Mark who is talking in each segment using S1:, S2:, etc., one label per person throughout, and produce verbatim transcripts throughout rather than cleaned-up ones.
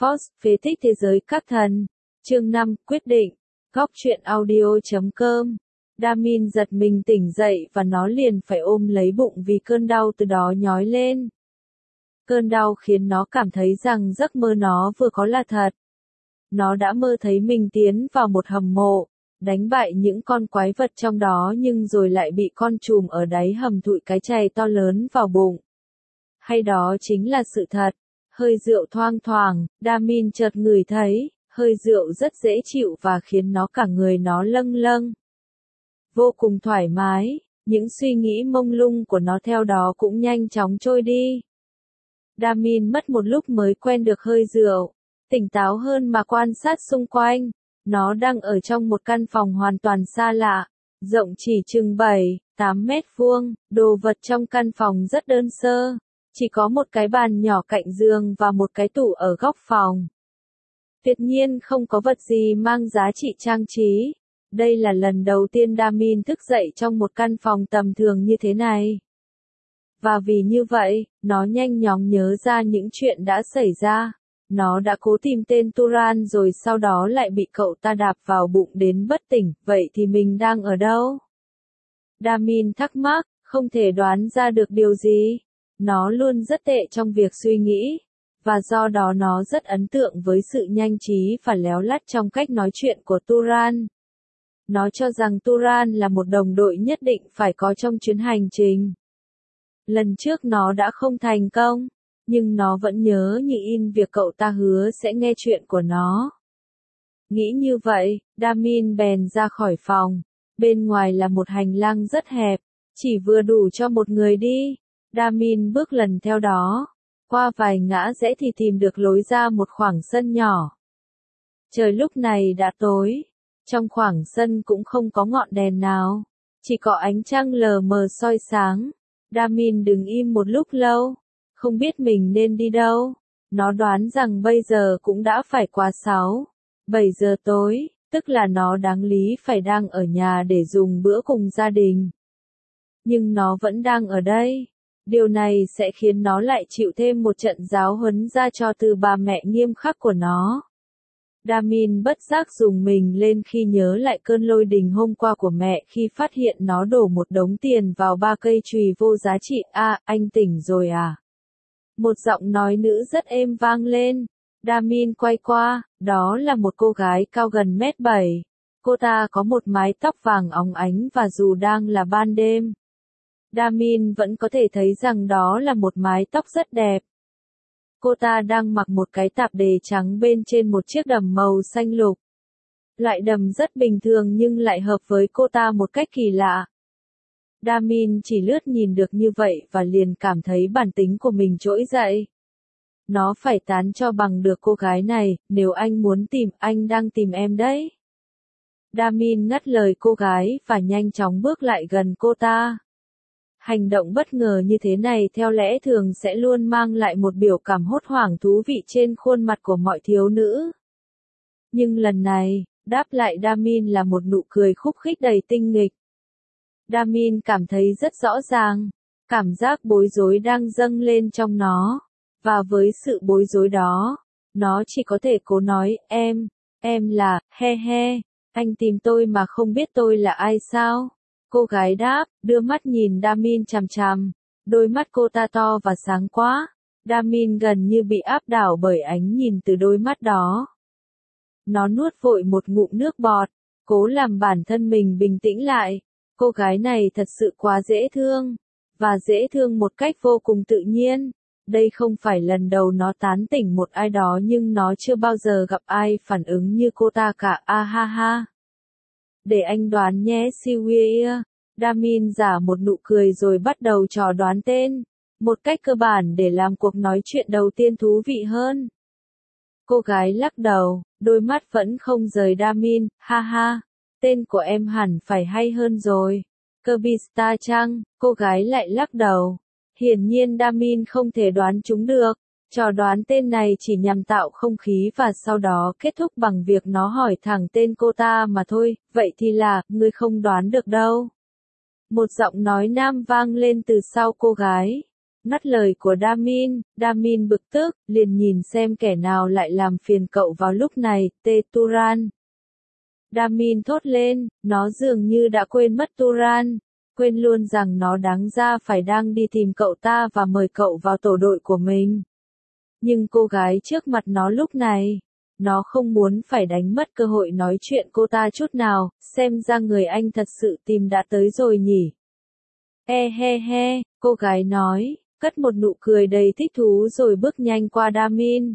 S1: Force, phế tích thế giới các thần. Chương năm, quyết định. Góc truyện audio chấm com. Damin giật mình tỉnh dậy và nó liền phải ôm lấy bụng vì cơn đau từ đó nhói lên. Cơn đau khiến nó cảm thấy rằng giấc mơ nó vừa có là thật. Nó đã mơ thấy mình tiến vào một hầm mộ, đánh bại những con quái vật trong đó nhưng rồi lại bị con trùm ở đáy hầm thụi cái chày to lớn vào bụng. Hay đó chính là sự thật. Hơi rượu thoang thoảng, Damin chợt ngửi thấy, hơi rượu rất dễ chịu và khiến nó cả người nó lâng lâng. Vô cùng thoải mái, những suy nghĩ mông lung của nó theo đó cũng nhanh chóng trôi đi. Damin mất một lúc mới quen được hơi rượu, tỉnh táo hơn mà quan sát xung quanh. Nó đang ở trong một căn phòng hoàn toàn xa lạ, rộng chỉ chừng bảy, tám mét vuông, đồ vật trong căn phòng rất đơn sơ. Chỉ có một cái bàn nhỏ cạnh giường và một cái tủ ở góc phòng. Tuyệt nhiên không có vật gì mang giá trị trang trí. Đây là lần đầu tiên Damin thức dậy trong một căn phòng tầm thường như thế này. Và vì như vậy, nó nhanh chóng nhớ ra những chuyện đã xảy ra. Nó đã cố tìm tên Turan rồi sau đó lại bị cậu ta đạp vào bụng đến bất tỉnh, vậy thì mình đang ở đâu? Damin thắc mắc, không thể đoán ra được điều gì. Nó luôn rất tệ trong việc suy nghĩ, và do đó nó rất ấn tượng với sự nhanh trí và léo lắt trong cách nói chuyện của Turan. Nó cho rằng Turan là một đồng đội nhất định phải có trong chuyến hành trình. Lần trước nó đã không thành công, nhưng nó vẫn nhớ như in việc cậu ta hứa sẽ nghe chuyện của nó. Nghĩ như vậy, Damin bèn ra khỏi phòng. Bên ngoài là một hành lang rất hẹp, chỉ vừa đủ cho một người đi. Damin bước lần theo đó, qua vài ngã rẽ thì tìm được lối ra một khoảng sân nhỏ. Trời lúc này đã tối, trong khoảng sân cũng không có ngọn đèn nào, chỉ có ánh trăng lờ mờ soi sáng. Damin đứng im một lúc lâu, không biết mình nên đi đâu. Nó đoán rằng bây giờ cũng đã phải qua sáu, bảy giờ tối, tức là nó đáng lý phải đang ở nhà để dùng bữa cùng gia đình. Nhưng nó vẫn đang ở đây. Điều này sẽ khiến nó lại chịu thêm một trận giáo huấn ra cho từ bà mẹ nghiêm khắc của nó. Damin bất giác rùng mình lên khi nhớ lại cơn lôi đình hôm qua của mẹ khi phát hiện nó đổ một đống tiền vào ba cây chùy vô giá trị. À, anh tỉnh rồi à? Một giọng nói nữ rất êm vang lên. Damin quay qua, đó là một cô gái cao gần mét bảy. Cô ta có một mái tóc vàng óng ánh và dù đang là ban đêm, Damin vẫn có thể thấy rằng đó là một mái tóc rất đẹp. Cô ta đang mặc một cái tạp dề trắng bên trên một chiếc đầm màu xanh lục. Loại đầm rất bình thường nhưng lại hợp với cô ta một cách kỳ lạ. Damin chỉ lướt nhìn được như vậy và liền cảm thấy bản tính của mình trỗi dậy. Nó phải tán cho bằng được cô gái này, nếu anh muốn tìm, anh đang tìm em đấy. Damin ngắt lời cô gái và nhanh chóng bước lại gần cô ta. Hành động bất ngờ như thế này theo lẽ thường sẽ luôn mang lại một biểu cảm hốt hoảng thú vị trên khuôn mặt của mọi thiếu nữ. Nhưng lần này, đáp lại Damin là một nụ cười khúc khích đầy tinh nghịch. Damin cảm thấy rất rõ ràng, cảm giác bối rối đang dâng lên trong nó, và với sự bối rối đó, nó chỉ có thể cố nói, em, em là, he he, anh tìm tôi mà không biết tôi là ai sao? Cô gái đáp, đưa mắt nhìn Damin chằm chằm. Đôi mắt cô ta to và sáng quá. Damin gần như bị áp đảo bởi ánh nhìn từ đôi mắt đó. Nó nuốt vội một ngụm nước bọt, cố làm bản thân mình bình tĩnh lại. Cô gái này thật sự quá dễ thương, và dễ thương một cách vô cùng tự nhiên. Đây không phải lần đầu nó tán tỉnh một ai đó nhưng nó chưa bao giờ gặp ai phản ứng như cô ta cả. A ha ha. Để anh đoán nhé Siwia. Damin giả một nụ cười rồi bắt đầu trò đoán tên, một cách cơ bản để làm cuộc nói chuyện đầu tiên thú vị hơn. Cô gái lắc đầu, đôi mắt vẫn không rời Damin. Ha ha, tên của em hẳn phải hay hơn rồi. Krbista chăng? Cô gái lại lắc đầu. Hiển nhiên Damin không thể đoán chúng được. Trò đoán tên này chỉ nhằm tạo không khí và sau đó kết thúc bằng việc nó hỏi thẳng tên cô ta mà thôi. Vậy thì là, ngươi không đoán được đâu. Một giọng nói nam vang lên từ sau cô gái. Ngắt lời của Damin, Damin bực tức, liền nhìn xem kẻ nào lại làm phiền cậu vào lúc này, Tê Turan. Damin thốt lên, nó dường như đã quên mất Turan, quên luôn rằng nó đáng ra phải đang đi tìm cậu ta và mời cậu vào tổ đội của mình. Nhưng cô gái trước mặt nó lúc này, nó không muốn phải đánh mất cơ hội nói chuyện cô ta chút nào, xem ra người anh thật sự tìm đã tới rồi nhỉ. E he he, cô gái nói, cất một nụ cười đầy thích thú rồi bước nhanh qua Damin.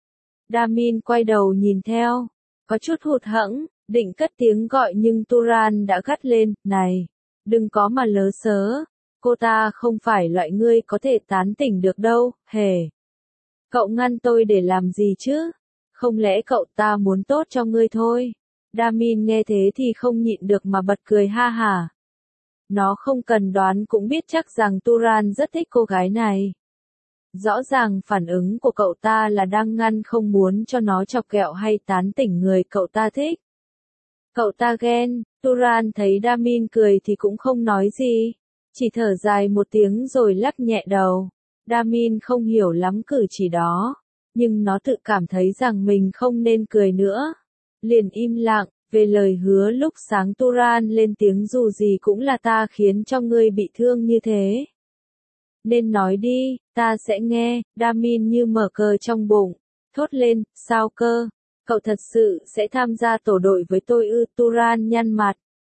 S1: Damin quay đầu nhìn theo, có chút hụt hẫng, định cất tiếng gọi nhưng Turan đã gắt lên, này, đừng có mà lớ sớ, cô ta không phải loại ngươi có thể tán tỉnh được đâu, hề. Cậu ngăn tôi để làm gì chứ? Không lẽ cậu ta muốn tốt cho ngươi thôi? Damin nghe thế thì không nhịn được mà bật cười ha hả. Nó không cần đoán cũng biết chắc rằng Turan rất thích cô gái này. Rõ ràng phản ứng của cậu ta là đang ngăn không muốn cho nó chọc ghẹo hay tán tỉnh người cậu ta thích. Cậu ta ghen, Turan thấy Damin cười thì cũng không nói gì, chỉ thở dài một tiếng rồi lắc nhẹ đầu. Damin không hiểu lắm cử chỉ đó, nhưng nó tự cảm thấy rằng mình không nên cười nữa. Liền im lặng, về lời hứa lúc sáng Turan lên tiếng dù gì cũng là ta khiến cho ngươi bị thương như thế. Nên nói đi, ta sẽ nghe, Damin như mở cờ trong bụng, thốt lên, sao cơ, cậu thật sự sẽ tham gia tổ đội với tôi ư? Turan nhăn mặt.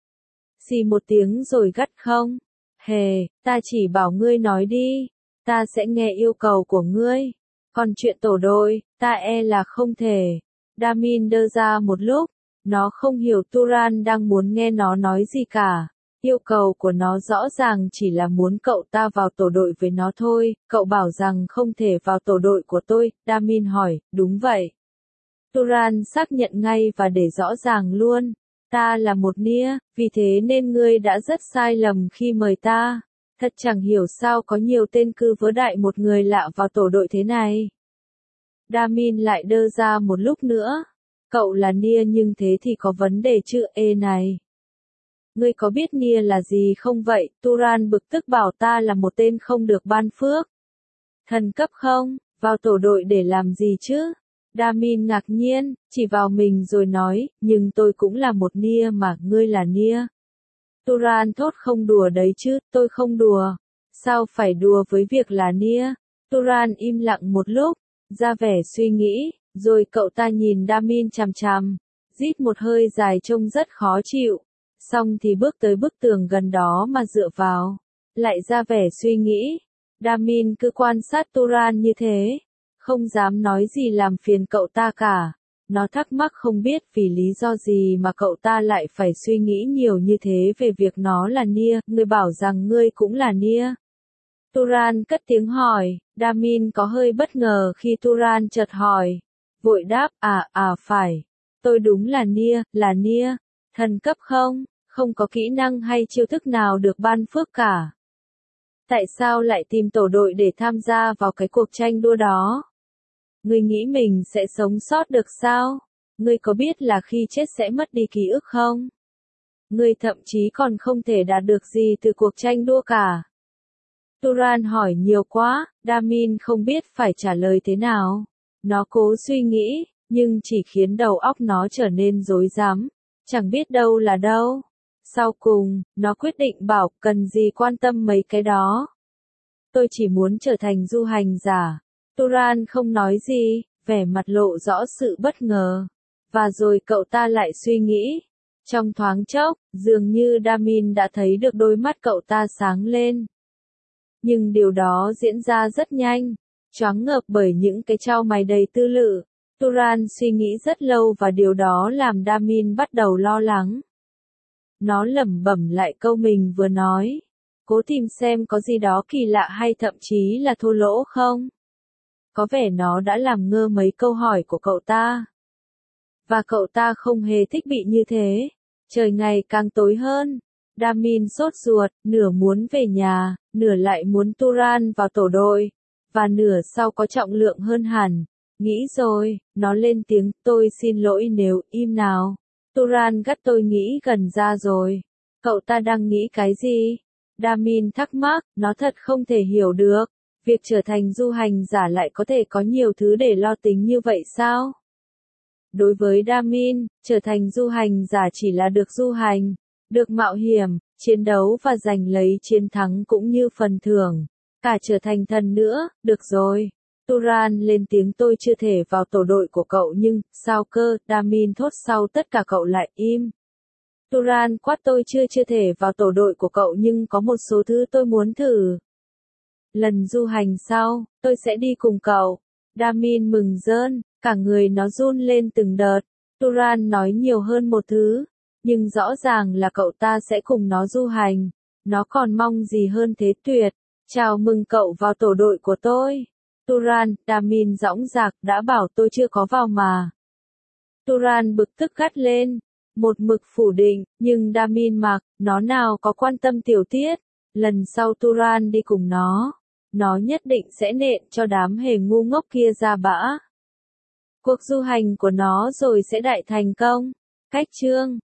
S1: Xì một tiếng rồi gắt không? Hề, ta chỉ bảo ngươi nói đi, ta sẽ nghe yêu cầu của ngươi. Còn chuyện tổ đội, ta e là không thể. Damin đơ ra một lúc, nó không hiểu Turan đang muốn nghe nó nói gì cả. Yêu cầu của nó rõ ràng chỉ là muốn cậu ta vào tổ đội với nó thôi, cậu bảo rằng không thể vào tổ đội của tôi, Damin hỏi, đúng vậy. Turan xác nhận ngay và để rõ ràng luôn, ta là một nia, vì thế nên ngươi đã rất sai lầm khi mời ta. Thật chẳng hiểu sao có nhiều tên cư vớ đại một người lạ vào tổ đội thế này. Damin lại đơ ra một lúc nữa. Cậu là nia nhưng thế thì có vấn đề chứ ê này. Ngươi có biết nia là gì không vậy? Turan bực tức bảo ta là một tên không được ban phước. Thần cấp không? Vào tổ đội để làm gì chứ? Damin ngạc nhiên, chỉ vào mình rồi nói, nhưng tôi cũng là một nia mà, ngươi là nia. Turan thốt không đùa đấy chứ, tôi không đùa. Sao phải đùa với việc là nia? Turan im lặng một lúc, ra vẻ suy nghĩ, rồi cậu ta nhìn Damin chằm chằm, rít một hơi dài trông rất khó chịu. Xong thì bước tới bức tường gần đó mà dựa vào, lại ra vẻ suy nghĩ. Damin cứ quan sát Turan như thế, không dám nói gì làm phiền cậu ta cả. Nó thắc mắc không biết vì lý do gì mà cậu ta lại phải suy nghĩ nhiều như thế về việc nó là nia, ngươi bảo rằng ngươi cũng là nia. Turan cất tiếng hỏi, Damin có hơi bất ngờ khi Turan chợt hỏi. Vội đáp, à, à phải, tôi đúng là nia, là nia, thần cấp không, không có kỹ năng hay chiêu thức nào được ban phước cả. Tại sao lại tìm tổ đội để tham gia vào cái cuộc tranh đua đó? Ngươi nghĩ mình sẽ sống sót được sao? Ngươi có biết là khi chết sẽ mất đi ký ức không? Ngươi thậm chí còn không thể đạt được gì từ cuộc tranh đua cả. Turan hỏi nhiều quá, Damin không biết phải trả lời thế nào. Nó cố suy nghĩ, nhưng chỉ khiến đầu óc nó trở nên rối rắm, chẳng biết đâu là đâu. Sau cùng, nó quyết định bảo cần gì quan tâm mấy cái đó. Tôi chỉ muốn trở thành du hành giả. Turan không nói gì, vẻ mặt lộ rõ sự bất ngờ. Và rồi cậu ta lại suy nghĩ. Trong thoáng chốc, dường như Damin đã thấy được đôi mắt cậu ta sáng lên. Nhưng điều đó diễn ra rất nhanh, choáng ngợp bởi những cái chau mày đầy tư lự. Turan suy nghĩ rất lâu và điều đó làm Damin bắt đầu lo lắng. Nó lẩm bẩm lại câu mình vừa nói. Cố tìm xem có gì đó kỳ lạ hay thậm chí là thô lỗ không? Có vẻ nó đã làm ngơ mấy câu hỏi của cậu ta. Và cậu ta không hề thích bị như thế. Trời ngày càng tối hơn. Damin sốt ruột, nửa muốn về nhà, nửa lại muốn Turan vào tổ đội. Và nửa sau có trọng lượng hơn hẳn. Nghĩ rồi, nó lên tiếng, tôi xin lỗi nếu, im nào. Turan gắt tôi nghĩ gần ra rồi. Cậu ta đang nghĩ cái gì? Damin thắc mắc, nó thật không thể hiểu được. Việc trở thành du hành giả lại có thể có nhiều thứ để lo tính như vậy sao? Đối với Damin, trở thành du hành giả chỉ là được du hành, được mạo hiểm, chiến đấu và giành lấy chiến thắng cũng như phần thưởng. Cả trở thành thần nữa, được rồi. Turan lên tiếng tôi chưa thể vào tổ đội của cậu nhưng, sao cơ, Damin thốt sau tất cả cậu lại im. Turan quát tôi chưa chưa thể vào tổ đội của cậu nhưng có một số thứ tôi muốn thử. Lần du hành sau, tôi sẽ đi cùng cậu. Damin mừng rơn, cả người nó run lên từng đợt. Turan nói nhiều hơn một thứ, nhưng rõ ràng là cậu ta sẽ cùng nó du hành. Nó còn mong gì hơn thế tuyệt. Chào mừng cậu vào tổ đội của tôi. Turan, Damin dõng dạc đã bảo tôi chưa có vào mà. Turan bực tức gắt lên. Một mực phủ định, nhưng Damin mặc, nó nào có quan tâm tiểu tiết. Lần sau Turan đi cùng nó, nó nhất định sẽ nện cho đám hề ngu ngốc kia ra bã. Cuộc du hành của nó rồi sẽ đại thành công. Cách chương